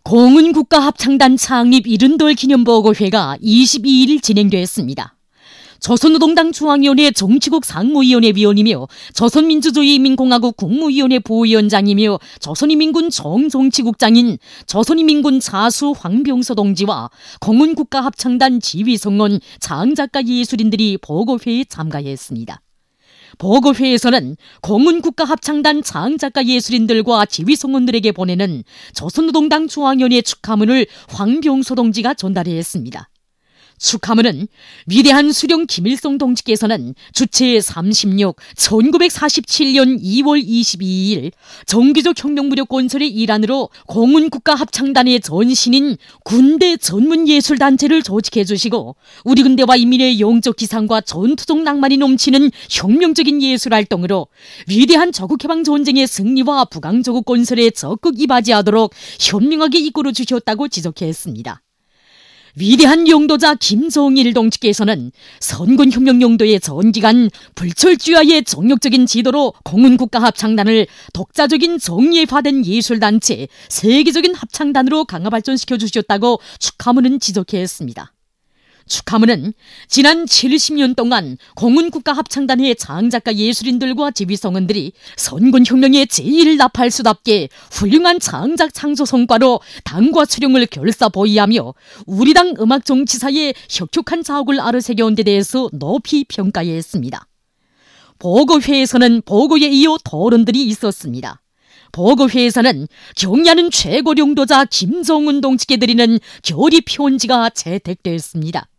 공은국가합창단 창립 70돌 기념보고회가 22일 진행됐습니다. 조선노동당 중앙위원회 정치국 상무위원회 위원이며 조선민주주의인민공화국 국무위원회 부위원장이며 조선인민군 정정치국장인 조선인민군 자수 황병서 동지와 공은국가합창단 지휘성원 장작가 예술인들이 보고회에 참가했습니다. 보고회에서는 공은국가합창단 장작가 예술인들과 지휘성원들에게 보내는 조선노동당 중앙위원회 축하문을 황병서 동지가 전달했습니다. 축하문은 위대한 수령 김일성 동지께서는 주체 36, 1947년 2월 22일 정기적 혁명무력 건설의 일환으로 공은국가합창단의 전신인 군대 전문예술단체를 조직해 주시고 우리 군대와 인민의 영적 기상과 전투적 낭만이 넘치는 혁명적인 예술활동으로 위대한 조국해방전쟁의 승리와 북왕조국 건설에 적극 이바지하도록 현명하게 이끌어 주셨다고 지적했습니다. 위대한 용도자 김정일 동지께서는 선군혁명 용도의 전기간 불철주야의 정력적인 지도로 공은국가합창단을 독자적인 정예화된 예술단체, 세계적인 합창단으로 강화 발전시켜 주셨다고 축하문은 지적했습니다. 축하문은 지난 70년 동안 공은국가합창단의 장작가 예술인들과 지휘성원들이 선군혁명의 제1나팔수답게 훌륭한 장작 창조 성과로 당과 수령을 결사보이하며 우리 당 음악정치사에 혁혁한 자욱을 아르새겨온 데 대해서 높이 평가했습니다. 보고회에서는 보고에 이어 토론들이 있었습니다. 보고회에서는 경의하는 최고領도자 김정은 동지께 드리는 결의 표언지가 채택됐습니다.